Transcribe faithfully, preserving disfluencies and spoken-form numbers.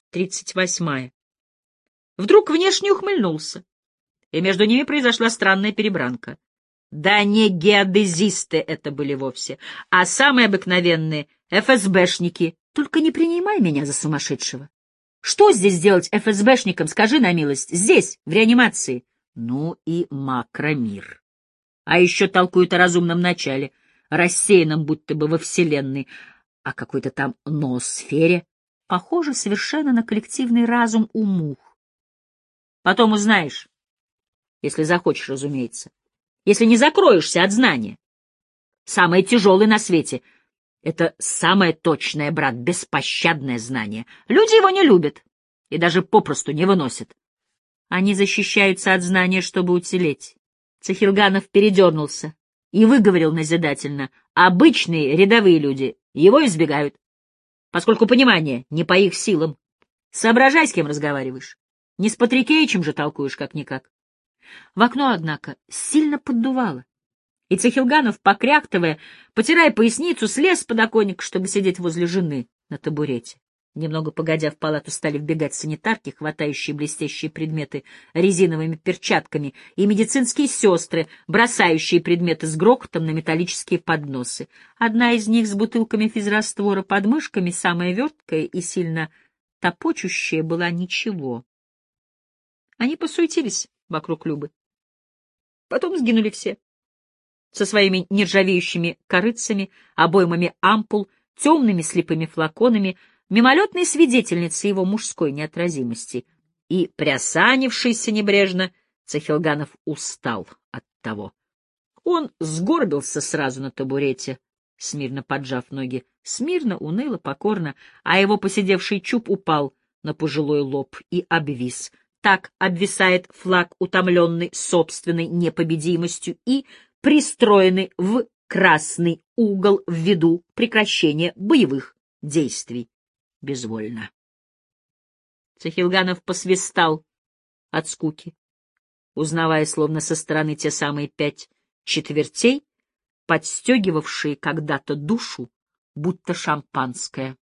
тридцать восьмая. Вдруг внешне ухмыльнулся, и между ними произошла странная перебранка. Да не геодезисты это были вовсе, а самые обыкновенные эф эс бэшники. Только не принимай меня за сумасшедшего. Что здесь делать эф эс бэшникам, скажи на милость? Здесь, в реанимации. Ну и макромир. А еще толкуют о разумном начале, рассеянном будто бы во Вселенной, о какой-то там ноосфере. Похоже совершенно на коллективный разум у мух. Потом узнаешь, если захочешь, разумеется. Если не закроешься от знания. Самое тяжелое на свете — это самое точное, брат, беспощадное знание. Люди его не любят и даже попросту не выносят. Они защищаются от знания, чтобы уцелеть. Цахилганов передернулся и выговорил назидательно: обычные рядовые люди его избегают, поскольку понимание не по их силам. Соображай, с кем разговариваешь. Не с Патрикеичем же толкуешь как-никак. В окно, однако, сильно поддувало, и Цахилганов, покряхтывая, потирая поясницу, слез с подоконника, чтобы сидеть возле жены на табурете. Немного погодя, в палату стали вбегать санитарки, хватающие блестящие предметы резиновыми перчатками, и медицинские сестры, бросающие предметы с грохотом на металлические подносы. Одна из них с бутылками физраствора под мышками, самая верткая и сильно топочущая, была ничего. Они посуетились вокруг Любы. Потом сгинули все. Со своими нержавеющими корытцами, обоймами ампул, темными слепыми флаконами, мимолетной свидетельницей его мужской неотразимости. И, приосанившийся небрежно, Цахилганов устал от того. Он сгорбился сразу на табурете, смирно поджав ноги, смирно, уныло, покорно, а его поседевший чуб упал на пожилой лоб и обвис. Так обвисает флаг, утомленный собственной непобедимостью и пристроенный в красный угол ввиду прекращения боевых действий. Безвольно. Цахилганов посвистал от скуки, узнавая словно со стороны те самые пять четвертей, подстегивавшие когда-то душу, будто шампанское.